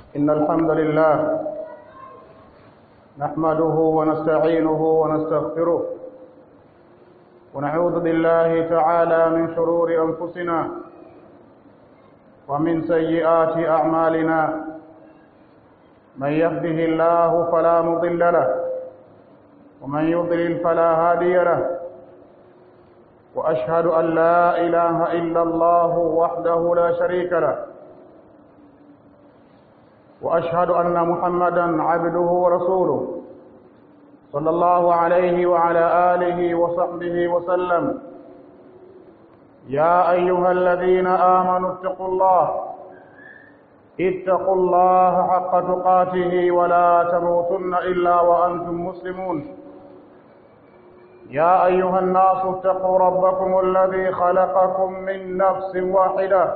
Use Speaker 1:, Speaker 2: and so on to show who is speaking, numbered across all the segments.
Speaker 1: إن الحمد لله نحمده ونستعينه ونستغفره ونعوذ بالله تعالى من شرور أنفسنا ومن سيئات أعمالنا. من يهده الله فلا مضل له ومن يضلل فلا هادي له. وأشهد أن لا إله إلا الله وحده لا شريك له، وأشهد أن محمدًا عبده ورسوله صلى الله عليه وعلى آله وصحبه وسلم. يا أيها الذين آمنوا اتقوا الله حق تقاته ولا تموتن إلا وأنتم مسلمون. يا أيها الناس اتقوا ربكم الذي خلقكم من نفس واحدة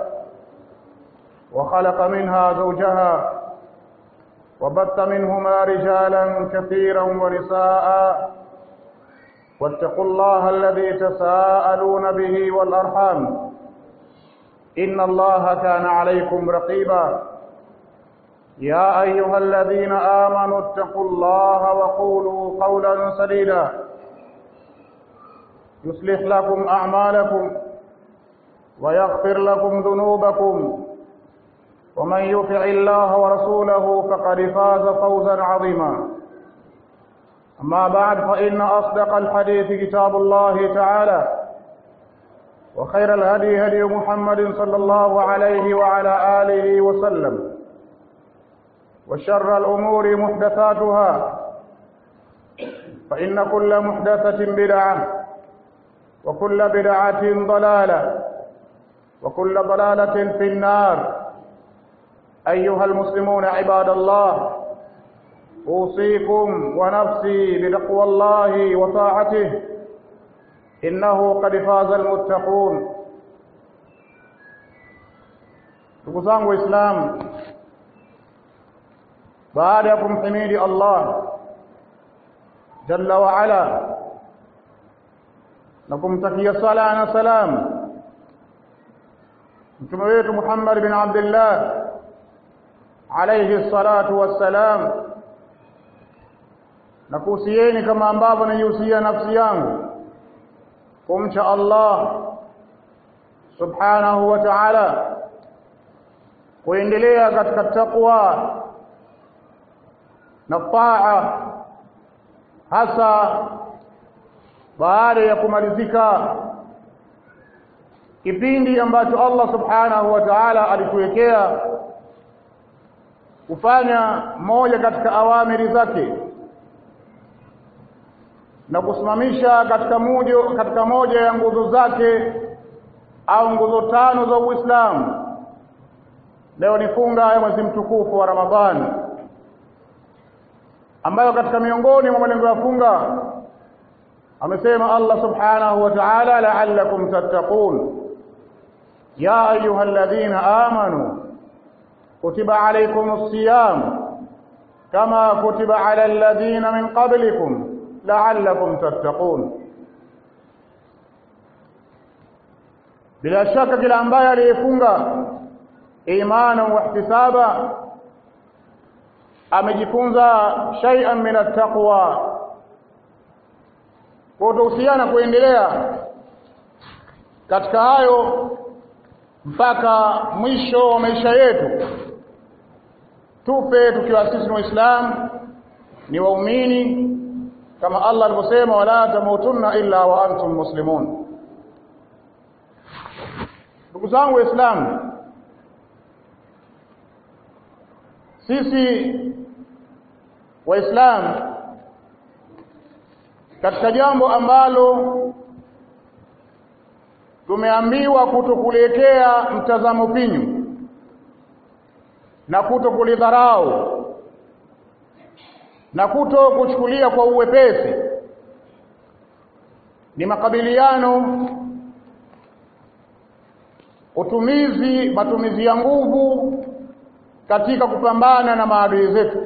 Speaker 1: وخلق منها زوجها وبث منهما رجالا كثيرا ونساء. واتقوا الله الذي تساءلون به والأرحام إن الله كان عليكم رقيبا. يا أيها الذين آمنوا اتقوا الله وقولوا قولا سديدا يصلح لكم أعمالكم ويغفر لكم ذنوبكم، ومن يطع الله ورسوله فقد فاز فوزا عظيما. أما بعد، فإن أصدق الحديث كتاب الله تعالى، وخير الهدي هدي محمد صلى الله عليه وعلى آله وسلم، وشر الأمور محدثاتها، فإن كل محدثة بدعة وكل بدعة ضلالة وكل ضلالة في النار. أيها المسلمون عباد الله، أوصيكم ونفسي بتقوى الله وطاعته، إنه قد فاز المتقون. ndugu zangu Waislamu, baada ya kumhimidi Allah jalla wa ala na kumtakia sala na salam mtume wetu Muhammad bin Abdullah alayhi salatu wassalam, na kuhusieni kama ambavyo najihusia nafsi yangu kumcha Allah subhanahu wa ta'ala, kuendelea katika taqwa na taa, hasa baada ya kumalizika kipindi ambacho Allah subhanahu wa ta'ala alituwekea kufanya moja katika awamiri zake na kusimamisha katika moja ya nguzo zake au nguzo tano za Uislamu. Leo ni funga ya mwezi mtukufu wa Ramadhani, ambayo katika miongoni mwa malengo ya funga amesema Allah subhanahu wa ta'ala, la'allakum tattaqun ya ayyuhalladhina amanu kutiba alaykumus siyam kama kutiba alal ladhina min qablikum la'allakum tattaqun. Bila shaka kila ambaye aliyefunga imani wa ihtisaba amejifunza shay'an min at-taqwa. Kuhusiana kuendelea katika hayo mpaka mwisho wa maisha yetu, tupe tukiwa sisi ni Waislamu, ni waumini, kama Allah alivyosema, wala tamutunna illa wa antum muslimun. Ndugu zangu Waislamu, sisi Waislamu katika jambo ambalo tumeambiwa kutokuelekea mtazamo pinyu na kutokulidharau na kutokuchukulia kwa uwepesi, ni makabiliano, matumizi ya nguvu katika kupambana na maadui zetu.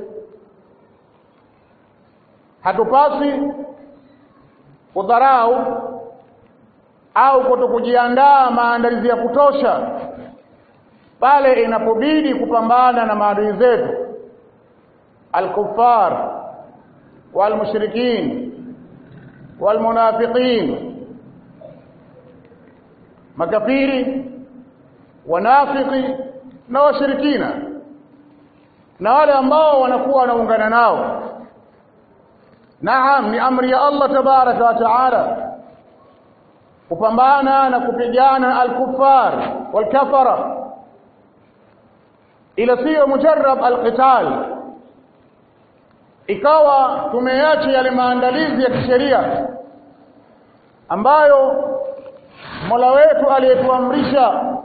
Speaker 1: Hatupasi kudharau au kutokujiandaa maandalizi ya kutosha pale inapobidi kupambana na maadui zetu al-kuffar wal-mushrikin wal-munafiqin, makafiri, wanafiki na washirikina, na wale ambao wanakuwa wanaungana nao. Naam, ni amri ya Allah tabaraka wa taala kupambana na kupigana al-kuffar wal-kafara, ila sio mujarrab al-qital. Ikawa tumeacha yale maandalizi ya kisheria ambayo Mola wetu aliyetuamrisha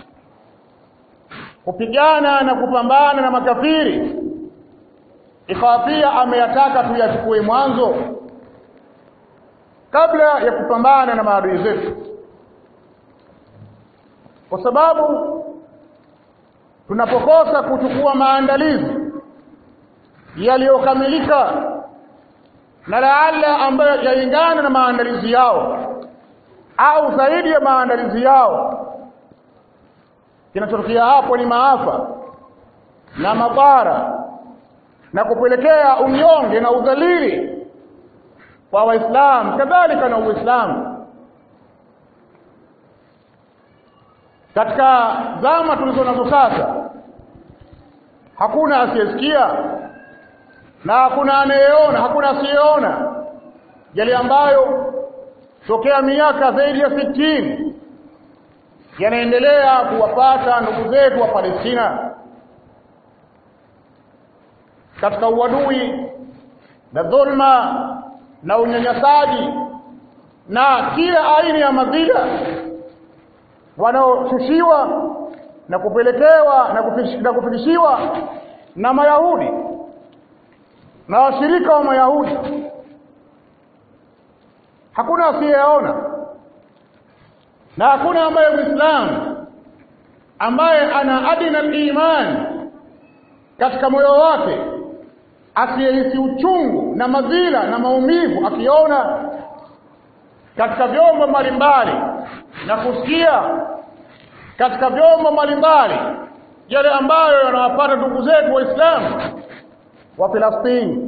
Speaker 1: kupigana na kupambana na makafiri, ikawa pia ameyataka tuyachukue mwanzo kabla ya kupambana na maadui zetu, kwa sababu tunapokosa kuchukua maandalizi yaliyokamilika na laala ambayo yalingana na maandalizi yao au zaidi ya maandalizi yao, kinachotokea hapo ni maafa na madhara na kupelekea unyonge na udhalili kwa Waislamu kadhalika na Uislamu. Katika zama tulizo nazo sasa, hakuna asiyesikia na hakuna anayeona, hakuna asiyeona yale ambayo tokea miaka zaidi ya 60 yanaendelea kuwapata ndugu zetu wa Palestina katika uadui na dhulma na unyanyasaji na kila aina ya madhila wanaoshushiwa na kupelekewa na kufikishiwa na Mayahudi na washirika wa Mayahudi. Hakuna asiyeona na hakuna ambaye Muislamu ambaye ana adina al-iman katika moyo wake asiyehisi uchungu na madhila na maumivu akiona katika vyombo mbalimbali na kusikia katika vyombo mbalimbali yale ambayo yanawapata ndugu zetu Waislamu wa Palestina.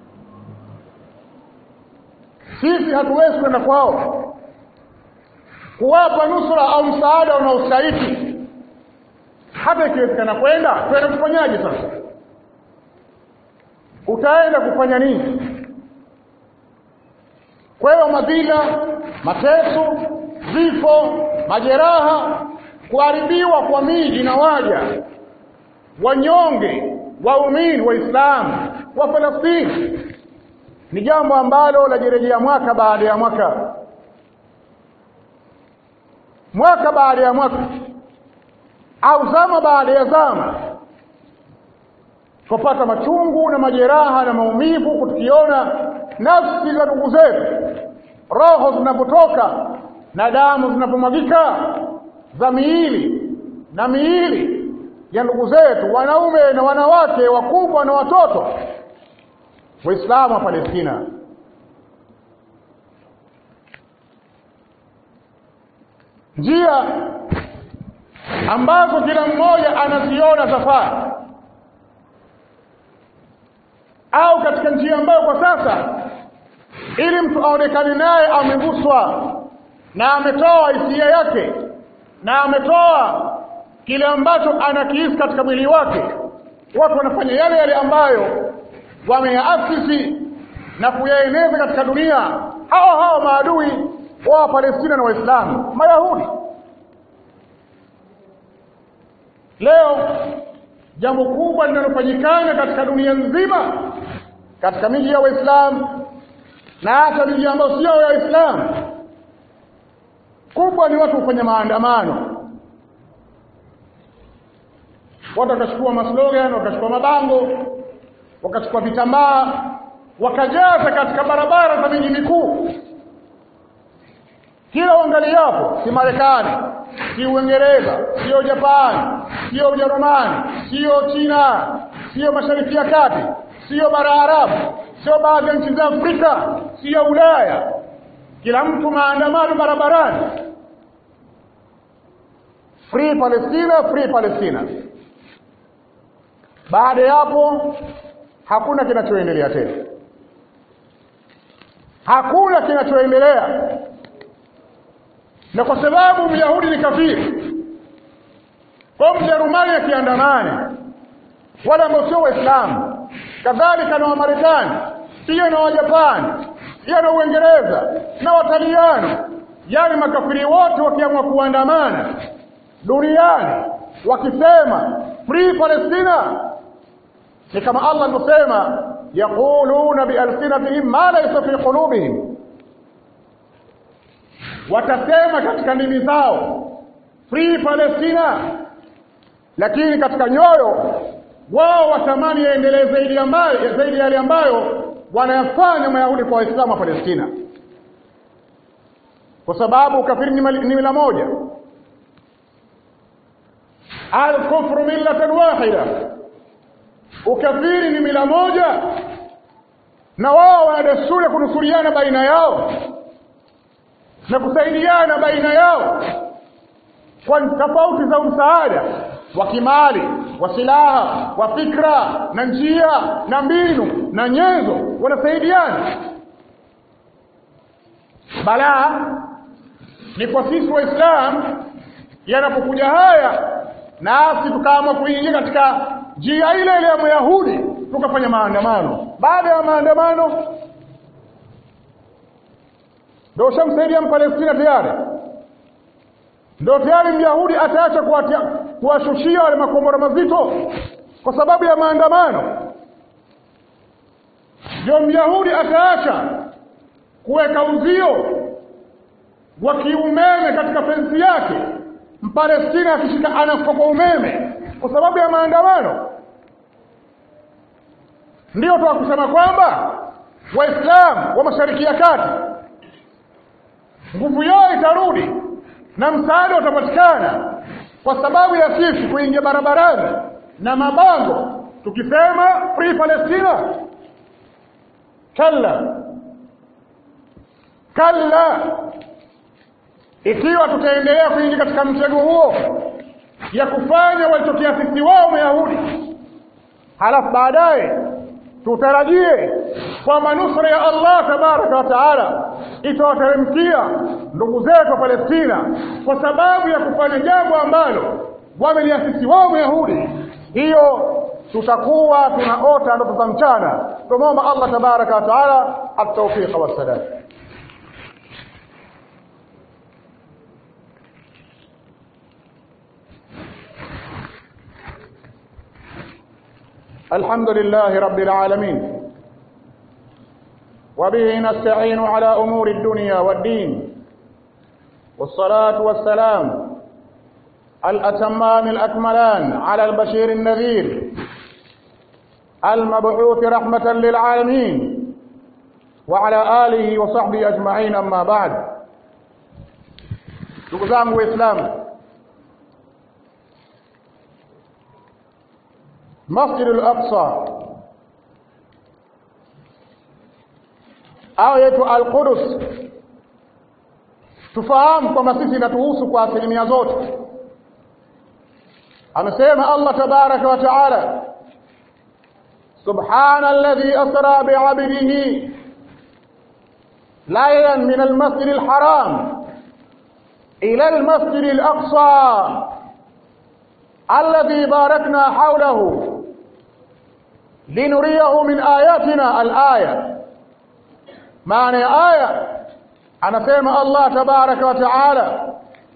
Speaker 1: Sisi hatuwezi kwenda kwao kuwapa nusura au msaada unaostahili. Hata ikiwezekana kwenda kufanyaje sasa? Utaenda kufanya nini? Kwa hiyo madhila, mateso, vifo, majeraha, kuharibiwa kwa miji na waja, wanyonge, waumini, Waislamu wa Palestina ni jambo ambalo lajirejea mwaka baada ya mwaka, mwaka baada ya mwaka, au zama baada ya zama, kupata machungu na majeraha na maumivu, tukiona nafsi za ndugu zetu, roho zinapotoka na damu zinapomwagika za miili na miili ya ndugu zetu, wanaume na wanawake, wakubwa na watoto, Waislamu wa Palestina. Njia ambazo kila mmoja anaziona safari, au katika njia ambayo kwa sasa ili mtu aonekane naye ameguswa na ametoa hisia yake na ametoa kile ambacho anakihisi katika mwili wake, watu wanafanya yale yale ambayo wameyaasisi na kuyaeneza katika dunia hao maadui wa Palestina na Waislamu, Mayahudi. Leo jambo kubwa linalofanyikana katika dunia nzima, katika miji ya Waislamu na hata miji ambayo sio ya Waislamu, kubwa ni watu kufanya maandamano. Watu wakachukua maslogan, wakachukua mabango, wakachukua vitambaa, wakajaza katika barabara za miji mikuu. Kila uangaliapo, si Marekani, si Uingereza, sio Japani, sio Ujerumani, sio China, sio Mashariki ya Kati, sio bara Arabu, sio baadhi ya nchi za Afrika, sio Ulaya, kila mtu maandamano barabarani. free Palestina, free Palestina. Baada ya hapo hakuna kinachoendelea tena, hakuna kinachoendelea. Na kwa sababu Myahudi ni kafiri, kwa Mjerumani akiandamana, wala ambao sio Waislamu, kadhalika na Wamarekani, pia na Wajapani, pia na Uingereza na Wataliano, yani makafiri wote wakiamua kuandamana duniani wakisema free Palestina, ni kama Allah anasema yaquluna bialsinatihim ma laysa fi qulubihim, watasema katika ndimi zao free Palestina, lakini katika nyoyo wao watamani yaendelee zaidi yale ambayo wanayafanya Mayahudi kwa Waislamu wa Palestina, kwa sababu kafiri ni mila moja. Al-kufru millatan wahida, ukafiri ni mila moja, na wao wana desturi ya kunusuriana baina yao na kusaidiana baina yao kwa tofauti za msaada wa kimali, wa silaha, wa fikra na njia na mbinu na nyenzo, wanasaidiana. Balaa ni kwa sisi Waislamu yanapokuja haya, nasi tukaamua kuingia katika njia ile ile ya Myahudi, tukafanya maandamano. Baada ya maandamano ndio shamsaidia Mpalestina tayari, ndio tayari Myahudi ataacha kuwashushia wale makombora mazito kwa sababu ya maandamano. Ndio Myahudi ataacha kuweka uzio wa kiumeme katika fensi yake, Mpalestina akishika anakufa kwa umeme kwa sababu ya maandamano. Ndio tuwakusema kwamba Waislamu wa Mashariki ya Kati nguvu yao itarudi na msaada utapatikana kwa sababu ya sisi kuingia barabarani na mabango tukisema free Palestina. Kalla, ikiwa tutaendelea kuingia katika mtego huo ya kufanya walichokiasisi wao Wayahudi, halafu baadaye tutarajie kwa manusura ya Allah tabaraka wa taala itawateremkia ndugu zetu wa Palestina kwa sababu ya kufanya jambo ambalo wameliasisi wao Wayahudi, hiyo tutakuwa tunaota ndoto za mchana. Tunaomba Allah tabaraka wa taala at-tawfiq wa sadad. الحمد لله رب العالمين، وبه نستعين على أمور الدنيا والدين، والصلاة والسلام الأتمان الأكملان على البشير النذير المبعوث رحمة للعالمين وعلى آله وصحبه أجمعين. أما بعد، تقزام وإسلام، Masjid al-Aqsa au yetu Al-Qudus, tufahamu kwamba sisi inatuhusu kwa asilimia zote. Amesema Allah tabaraka wa taala, subhana alladhi asra bi'abdihi laylan min al-masjid al-haram ila al-masjid al-aqsa alladhi barakna hawlahu linuriyahu min ayatina. al-aya, maana ya aya, anasema Allah tabaraka wa taala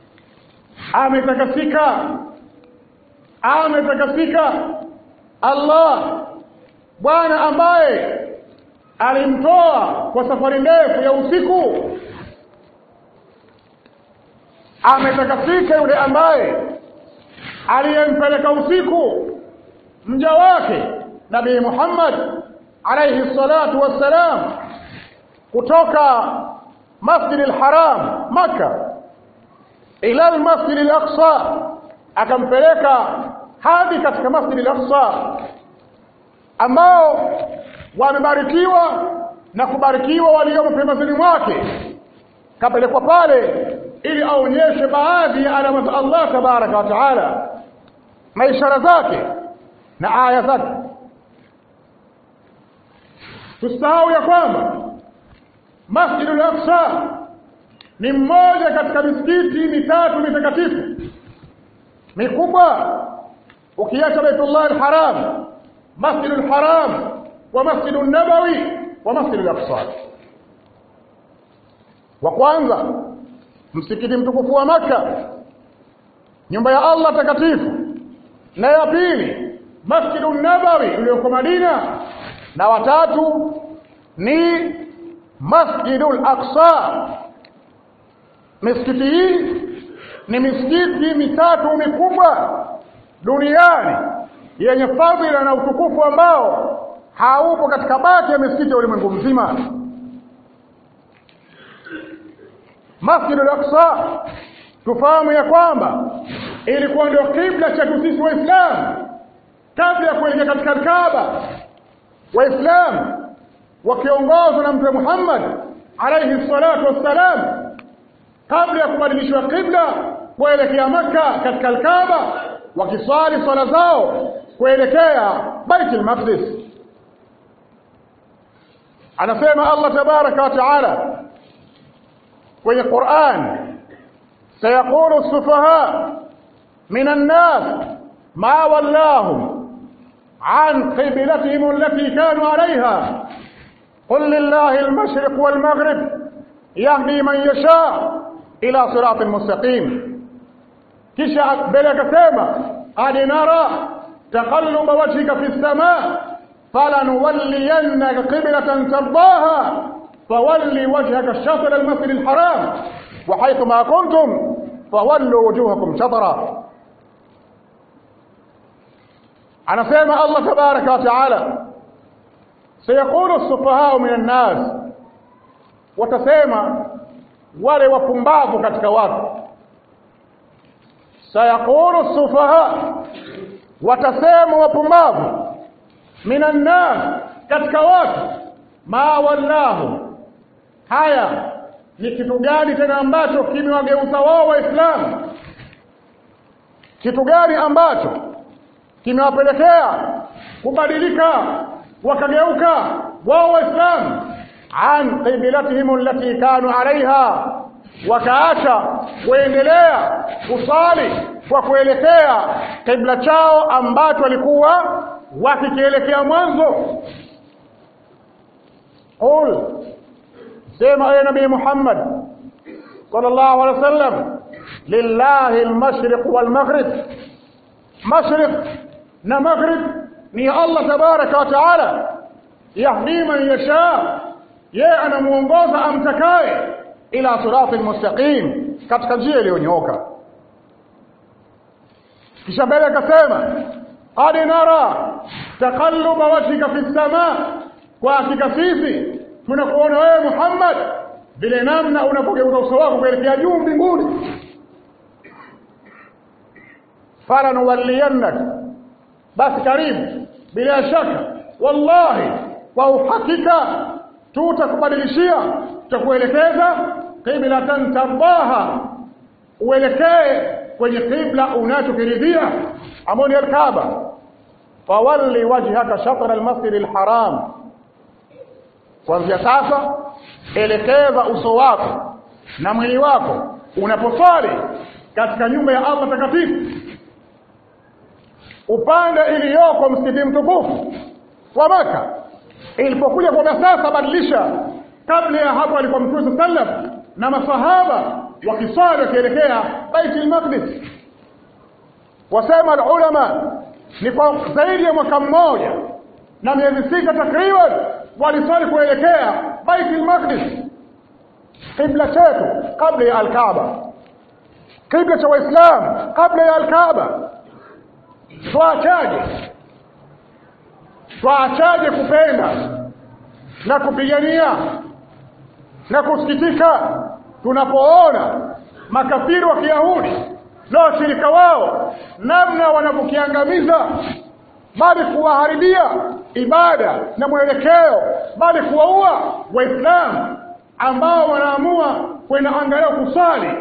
Speaker 1: ametakasika Allah Bwana ambaye alimtoa kwa safari ndefu ya usiku, ametakasika yule ambaye aliyempeleka usiku mja wake Nabii Muhammad alayhi salatu wassalam kutoka Masjid al-Haram Makkah ila al-Masjid al-Aqsa, akampeleka hadi katika Masjid al-Aqsa ambao wamebarikiwa na kubarikiwa waliomo pembezoni mwake. Kapelekwa pale ili aonyeshe baadhi ya alama za Allah tabaraka wa taala na ishara zake na aya zake. Tusahau ya kwamba Masjidul Aqsa ni mmoja katika misikiti mitatu mitakatifu mikubwa, ukiacha Baitullah al-Haram, Masjidul Haram wa Masjidun Nabawi wa Masjidul Aqsa. Wa kwanza msikiti mtukufu wa Makka, nyumba ya Allah takatifu, na ya pili Masjidun Nabawi ulioko Madina, na watatu ni Masjidul Aqsa. Misikiti hii ni misikiti mitatu mikubwa duniani yenye fadhila na utukufu ambao haupo katika baki ya misikiti ya ulimwengu mzima. Masjidul Aqsa tufahamu ya kwamba ilikuwa ndio kibla cha sisi Waislamu kabla ya kuelekea katika Kaaba. Waislamu wakiongozwa na Mtume Muhammad alayhi salatu wassalam, kabla ya kubadilishwa kibla kuelekea Makka katika Kaaba, wakiswali swala zao kuelekea Baitul Maqdis. Anasema Allah tabaraka wa taala kwenye Qur'an, sayaqulu as-sufaha minan nas ma wallahum an qiblatihim allati kanu alayha qul lillahi al-mashriq wal-maghrib yahdi man yasha ila siratin mustaqim. Kisha mbele akasema, adinara taqalluba wajhika fi as-samaa falanuwalliyannaka qiblatan tardaha fawalli wajhaka shatr al-masjid al-haram wa haythu ma kuntum fawallu wujuhakum shatra. Anasema Allah tabaraka wa taala, sayaqulu as-sufahaa min an-nas, watasema wale wapumbavu katika watu. Sayaqulu as-sufahaa, watasema wapumbavu, min an-nas, katika watu, ma wallahu, haya ni kitu gani tena ambacho kimewageuza wao Waislamu? Kitu gani ambacho kimewapelekea kubadilika wakageuka wao Waislamu an qiblatihim allati kanu alaiha, wakaacha kuendelea kusali kwa kuelekea kibla chao ambacho walikuwa wakikielekea mwanzo. Qul, sema ya Nabii Muhammad sallallahu alaihi wasallam, lillahi al-mashriq wal-maghrib, mashriq na maghrib ni Allah tabaraka wa taala, yahdi man yasha, yeye anamuongoza amtakaye ila siratil mustaqim, katika njia iliyonyooka. Kisha mbele akasema, qad nara taqalluba wajhika fi as-samaa, kwa hakika sisi tunakuona wewe Muhammad vile namna unapogeuza uso wako kuelekea juu mbinguni. Falanuwalliyannak, basi karibu, bila shaka, wallahi, kwa uhakika tutakubadilishia, tutakuelekeza qiblatan tardaha, uelekee kwenye qibla unachokiridhia, ambao ni Kaaba. Fawalli wajhaka shatr al-masjid al-haram, kuanzia sasa elekeza uso wako na mwili wako unaposali katika nyumba ya Allah takatifu, upande iliyoko msikiti mtukufu wa Makka. Ilipokuja kwa sasa badilisha, kabla ya hapo alikuwa Mtume sallam na masahaba wakisali wakielekea Baitul Maqdis. Wasema ulama ni kwa zaidi ya mwaka mmoja na miezi 6 takriban walisali kuelekea Baitul Maqdis, qibla chetu kabla ya al-Kaaba, qibla cha Waislamu kabla ya al-Kaaba. Tuachaje kupenda na kupigania na kusikitika tunapoona makafiri wa Kiyahudi na washirika wao namna wanavyokiangamiza, bali kuwaharibia ibada na mwelekeo, bali kuwaua Waislamu ambao wanaamua kwenda angalau kusali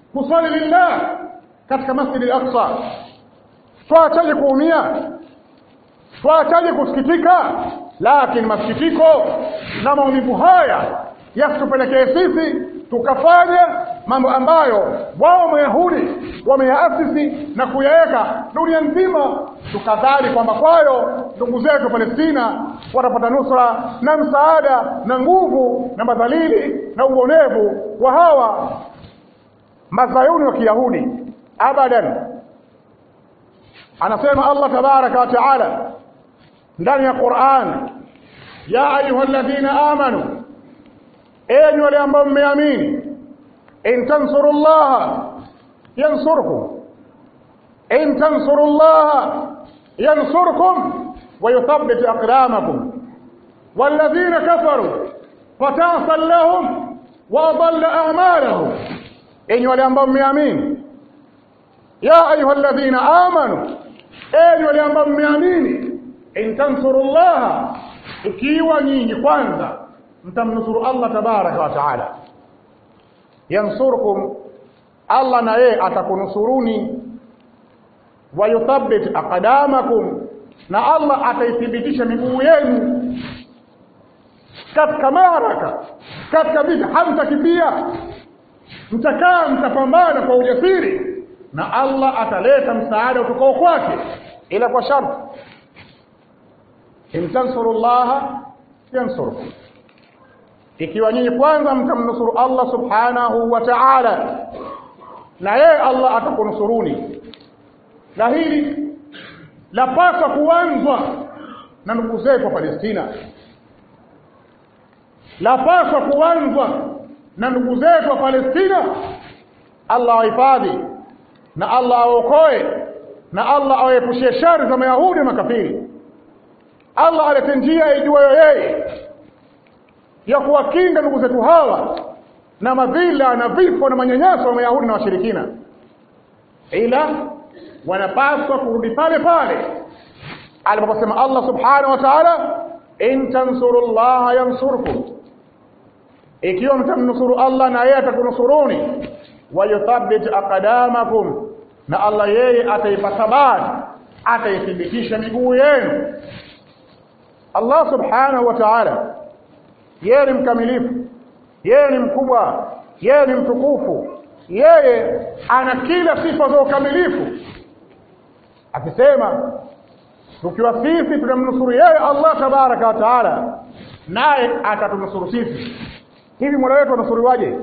Speaker 1: kusali lillah katika Masjid al-Aqsa. Tuachaje kuumia? Tuachaje kusikitika? Lakini masikitiko na maumivu haya yasitupelekee sisi tukafanya mambo ambayo wao Wayahudi wameyaasisi na kuyaweka dunia nzima, tukadhani kwamba kwayo ndugu zetu Palestina watapata nusra na msaada na nguvu na madhalili na uonevu wa hawa mazayuni wa Kiyahudi. Abadan. Anasema Allah tabaraka wa taala ndani ya Qur'an, ya ayyuhalladhina amanu, enyi wale ambao mmeamini, in tansurullaha yansurkum, in tansurullaha yansurkum wa yuthabbit aqdamakum, walladhina kafaru fata'sal lahum wa adalla a'malahum. Enyi wale ambao mmeamini, ya ayyuhalladhina amanu, enyi wale ambao mmeamini, in tansurullaha, ikiwa nyinyi kwanza mtamnusuru Allah tabaraka wa taala, yansurkum, Allah na yeye atakunusuruni, wa yuthabbit aqdamakum, na Allah ataithibitisha miguu yenu katika maraka, katika vita. Hamtakimbia, mtakaa mtapambana kwa ujasiri, na Allah ataleta msaada utokao kwake, ila kwa sharti, in tansurullaha yansurkum, ikiwa nyinyi kwanza mtamnusuru Allah subhanahu wa ta'ala, na yeye Allah atakunusuruni. Na hili lapaswa kuanzwa na ndugu zetu wa Palestina, lapaswa kuanzwa na ndugu zetu wa Palestina. Allah wahifadhi, na Allah aokoe, na Allah awaepushie shari za Mayahudi makafiri. Allah alete njia ijuayo yeye ya kuwakinga ndugu zetu hawa na madhila na vifo na manyanyaso wa Mayahudi na washirikina. Ila wanapaswa kurudi pale pale aliposema Allah subhanahu wa ta'ala, in tansurullaha yansurkum, ikiwa mtamnusuru Allah na yeye atakunusuruni, wa yuthabbit aqdamakum, na Allah yeye ataipa thabati, ataithibitisha miguu yenu. Allah subhanahu wa ta'ala yeye ni mkamilifu, yeye ni mkubwa, yeye ni mtukufu, yeye ana kila sifa za ukamilifu. Akisema tukiwa sisi tunamnusuru yeye Allah tabaraka wa taala, naye atatunusuru sisi. Hivi Mola wetu anusuriwaje?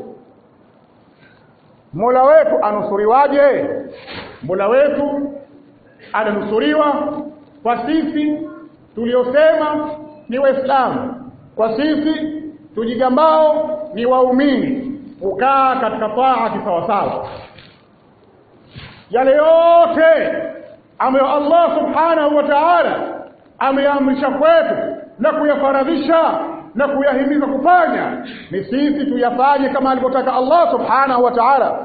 Speaker 1: Mola wetu anusuriwaje? Mola wetu ananusuriwa kwa sisi tuliosema ni Waislamu, kwa sisi tujigambao ni waumini, ukaa katika taa kisawasawa. Yale yote ambayo Allah subhanahu wa ta'ala ameamrisha kwetu na kuyafaradhisha na kuyahimiza kufanya, ni sisi tuyafanye kama alivyotaka Allah subhanahu wa ta'ala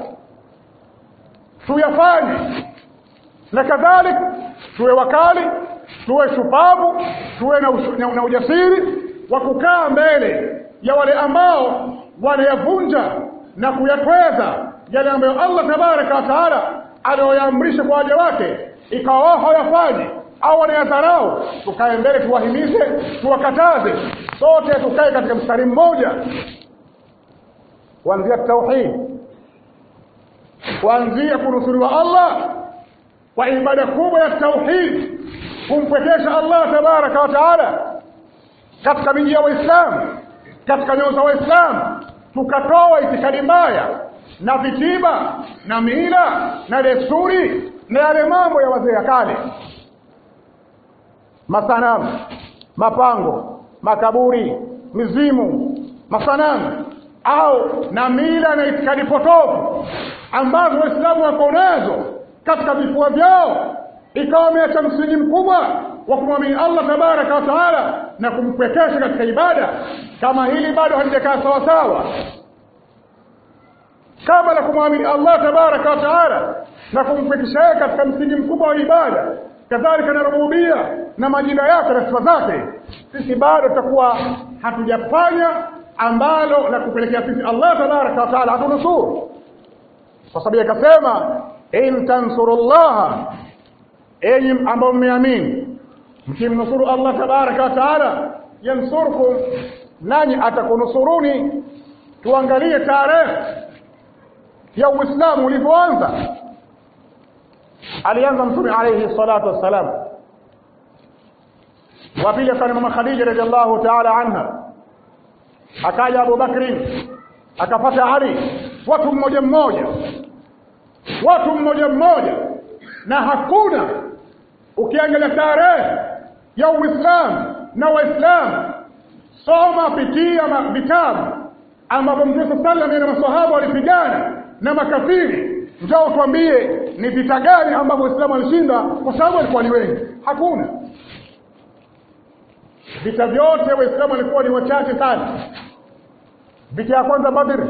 Speaker 1: tuyafanye. Na kadhalika tuwe wakali, tuwe shupavu, tuwe na ujasiri wa kukaa mbele ya wale ambao wanayavunja na kuyatweza yale ambayo Allah tabaraka wa taala aliyoyaamrisha kwa waja wake, ikawa wao hawayafanyi au wanayadharau. Tukae mbele, tuwahimize, tuwakataze, sote tukae katika mstari mmoja, kuanzia tauhid, kuanzia kunusuriwa Allah kwa ibada kubwa ya tauhid, kumpwekesha Allah tabaraka wa taala katika miji ya Waislamu, katika nyoyo za Waislamu, tukatoa itikadi mbaya na vitiba na mila na desturi na yale mambo ya wazee ya kale, masanamu, mapango, makaburi, mizimu, masanamu, au na mila na itikadi potofu ambazo Waislamu wako nazo katika vifua vyao, ikawa wameacha msingi mkubwa wa kumwamini Allah tabaraka wa taala na kumpwekesha katika ibada. Kama hili bado halijakaa sawa sawa, kama la kumwamini Allah tabaraka wa taala na kumpwekesha yeye katika msingi mkubwa wa ibada, kadhalika na rububia na majina yake na sifa zake, sisi bado tutakuwa hatujafanya ambalo la kupelekea sisi Allah tabaraka wa taala atunusuru. kwa sababu akasema in tansurullaha, enyi ambao mmeamini, mkimnusuru Allah tabaraka wa taala yansurkum, nanyi atakunusuruni. Tuangalie tarehe ya Uislamu ulipoanza. Alianza Mtume alayhi salatu wassalam, wa pili kana mama Khadija radhiallahu ta'ala anha, akaja Abu Bakr, akapata Ali, watu mmoja mmoja. Na hakuna, ukiangalia tarehe ya Uislamu na Waislamu, soma pitia vitabu ambapo Mtume sallallahu alayhi wasallam na maswahaba walipigana na makafiri, njoo tuambie ni vita gani ambapo Uislamu alishinda, kwa sababu walikuwa ni wengi. Hakuna. Vita vyote Waislamu walikuwa ni wachache sana. Vita ya kwanza Badr,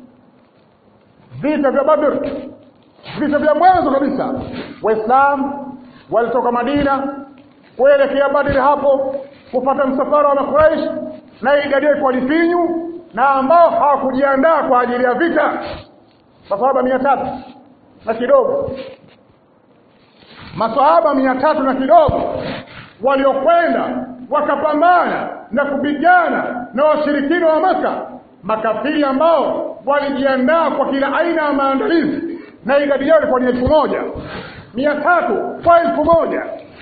Speaker 1: vita vya Badr, vita vya mwanzo kabisa, Waislamu walitoka Madina kuelekea Badr hapo kufuata msafara wa Quraysh, na idadi ilikuwa ni finyu, na ambao hawakujiandaa kwa ajili ya vita maswahaba 300 na kidogo. Maswahaba 300 na kidogo waliokwenda wakapambana na kupigana na washirikina wa Maka, makafiri ambao walijiandaa kwa kila aina ya maandalizi, na idadi yao ilikuwa ni 1000, 300 kwa 1000.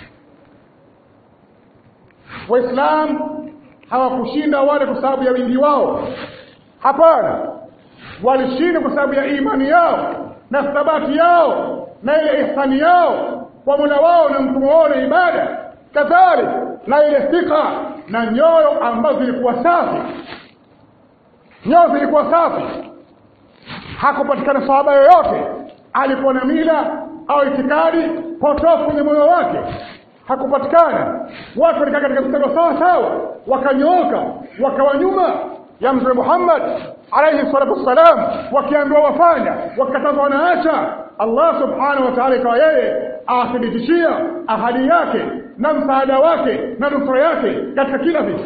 Speaker 1: Waislamu hawakushinda wale kwa sababu ya wingi wao, hapana, walishinda kwa sababu ya imani yao na thabati yao na ile ihsani yao kwa Mola wao na mtume wao na ibada, kadhalika na ile thika na nyoyo ambazo zilikuwa safi. Nyoyo zilikuwa safi. Hakupatikana sahaba yoyote alikuwa na mila au itikadi potofu kwenye moyo wake, hakupatikana. Watu walikaa katika mstari sawa sawa, wakanyooka, wakawa nyuma ya Mtume Muhammad alayhi salatu wassalam, wakiambiwa wafanya, wakatazwa wanaacha. Allah subhanahu wa ta'ala kwa yeye athibitishia ahadi yake na msaada wake na nusura yake katika kila vitu.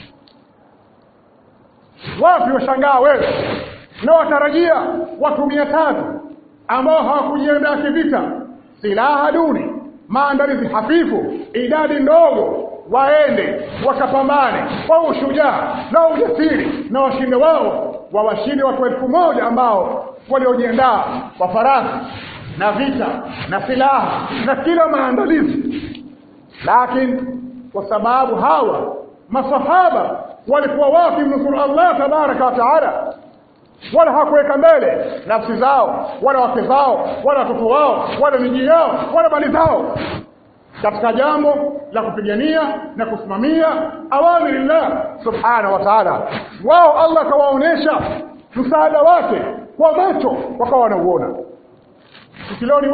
Speaker 1: Wapi washangaa wewe na watarajia watu 300 ambao hawakujiandaa kivita, silaha duni, maandalizi hafifu, idadi ndogo, waende wakapambane kwa ushujaa na ujasiri, na washinde wao wawashinde watu 1000 ambao waliojiandaa kwa farasi na vita na silaha na kila maandalizi. Lakini kwa sababu hawa masahaba walikuwa wapi mnusuru Allah tabaraka wa taala, wala hakuweka mbele nafsi zao wala wake zao wala watoto wao wala miji yao wala mali zao katika jambo la kupigania na kusimamia awamirillah subhanahu wa ta'ala. Wao Allah kawaonesha msaada wake kwa macho, wakawa wanauona. Sisi leo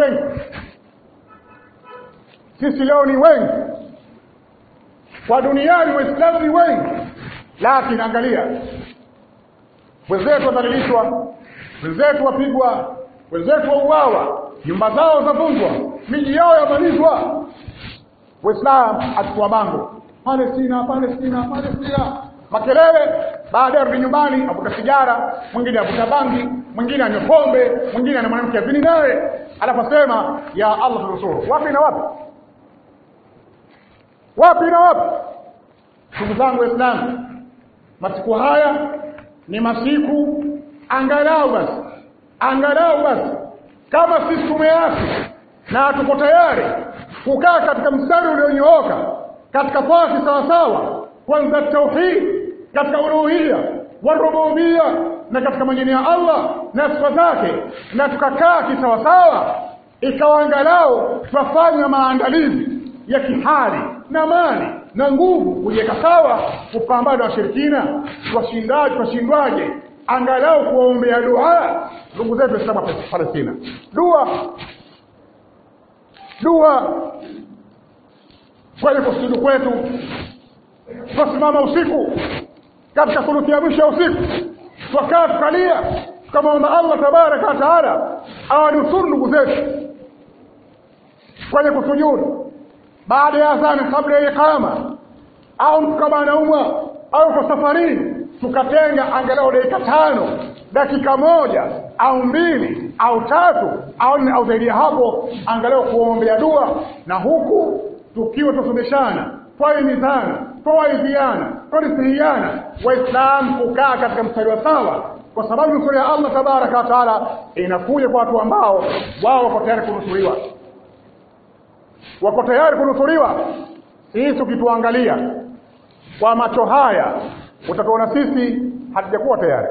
Speaker 1: ni wengi kwa duniani, Waislamu ni wengi, lakini angalia, wenzetu wadhalilishwa, wenzetu wapigwa, wenzetu wauawa, nyumba zao zavunjwa, miji yao yamalizwa. Waislamu achukua bango, Palestina, makelele, baada ya rudi nyumbani avuta sigara, mwingine avuta bangi, mwingine anywa pombe, mwingine ana mwanamke azini naye, alafu sema ya Allah rasul. Wapi na wapi? Ndugu zangu Waislamu, masiku haya ni masiku angalau basi kama sisi tumeasi na tuko tayari kukaa katika mstari ulionyooka katika fasi sawa sawa, kwanza tauhid katika uluhiyya wa rububiyya na katika majina ya Allah na sifa zake, na tukakaa kisawa sawa, ikawa angalau tufanya maandalizi ya kihali na mali na nguvu kujiweka sawa kupambana na washirikina, twashindwaje angalau kuombea dua ndugu zetu Waislamu wa Palestina. Dua kwa kusujudu kwetu, tusimama usiku katika thuluthi ya mwisho ya usiku, tukaa tukalia tukamwomba Allah tabaraka wa taala awanusuru ndugu zetu kwenye kusujudu baada ya adhana, kabla ya iqama, au kama anaumwa au kwa safarini, tukatenga angalau dakika moja au 2 au 3 au 4 au zaidi ya hapo, angalau kuombea dua, na huku tukiwa tusomeshana, twaimizana, twaidhiana, tunasihiana Waislamu kukaa katika mstari wa sawa, kwa sababu nusura ya Allah tabaraka wa taala inakuja kwa watu ambao wao wako tayari kunusuriwa. Wako tayari kunusuriwa. Sisi tukituangalia kwa macho haya utatuona sisi hatujakuwa tayari.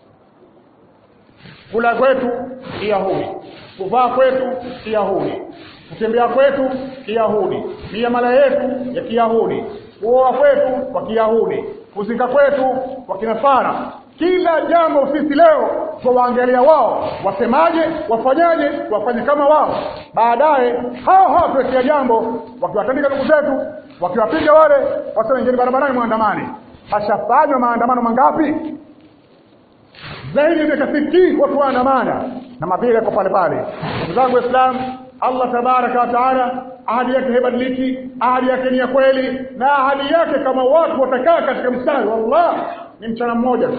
Speaker 1: Kula kwetu Kiyahudi, kuvaa kwetu Kiyahudi, kutembea kwetu Kiyahudi, miamala yetu ya Kiyahudi, kuoa kwetu kwa Kiyahudi, kuzika kwetu kwa Kinasara. Kila jambo sisi leo tuwaangalia wao wasemaje, wafanyaje, wafanye kama wao. Baadaye hao tuwekea jambo, wakiwatandika ndugu zetu, wakiwapiga wale wasema ingieni barabarani muandamani. Hashafanywa maandamano mangapi? Zaidi ya 60 watu waandamana na mabile kwa pale pale. Ndugu zangu Waislamu, Allah tabaraka wa taala ahadi yake haibadiliki, ahadi yake ni ya kweli, na ahadi yake kama watu watakaa katika mstari, wallah ni mchana mmoja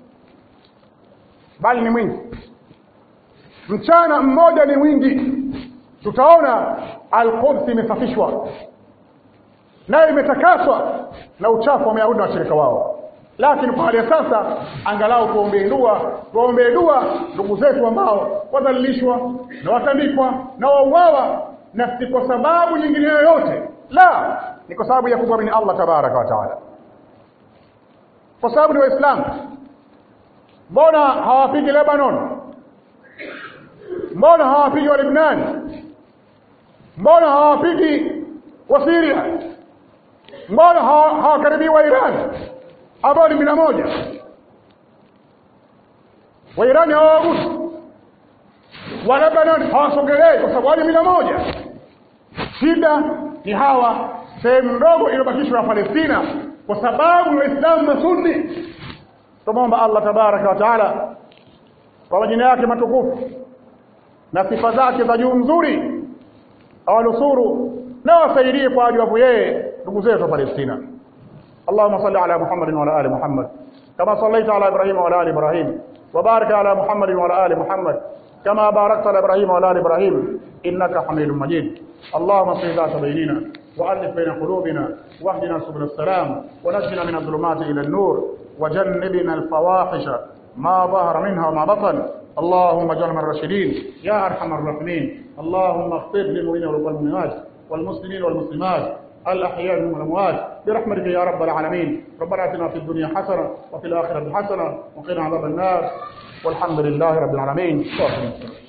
Speaker 1: bali ni mwingi. Mchana mmoja ni mwingi. Tutaona Al-Quds imesafishwa na imetakaswa na uchafu wa Mayahudi na washirika wao. Lakini kwa hali sasa angalau tuombee dua ndugu zetu ambao wadhalilishwa na watandikwa na wauawa, na si kwa sababu nyingine yoyote, la, ni kwa sababu ya kumwamini Allah tabaraka wa taala, kwa sababu ni Waislamu. Mbona hawapigi Lebanon? Mbona hawapigi wa Lebanon? Mbona hawapigi wa Syria? Mbona hawakaribii wa Iran ambao ni 100? Wa Iran hawagusi, wa Lebanon hawasogelei kwa sababu ni 100. Shida ni hawa sehemu ndogo iliyobakishwa ya Palestina kwa sababu ni Waislamu Masunni. Tunaomba Allah tabaraka wa taala kwa majina yake matukufu na sifa zake za juu nzuri awanusuru na wasaidie kwa ajabu yeye ndugu zetu wa Palestina. Allahumma salli ala Muhammadin wa ala ali Muhammad kama sallaita ala Ibrahim wa ala ali Ibrahim wa barik ala Muhammadin wa ala ali Muhammad kama barakta ala Ibrahim wa ala ali Ibrahim innaka Hamidum Majid. Allahumma salli ala bainina وألف بين قلوبنا واهدنا سبل السلام ونجنا من الظلمات إلى النور وجنبنا الفواحش ما ظهر منها وما بطن. اللهم اجعلنا من الراشدين يا أرحم الراحمين. اللهم اغفر للمؤمنين والمؤمنات والمسلمين والمسلمات الأحياء منهم والأموات برحمتك يا رب العالمين. ربنا آتنا في الدنيا حسنة وفي الآخرة حسنة وقنا عذاب النار والحمد لله رب العالمين.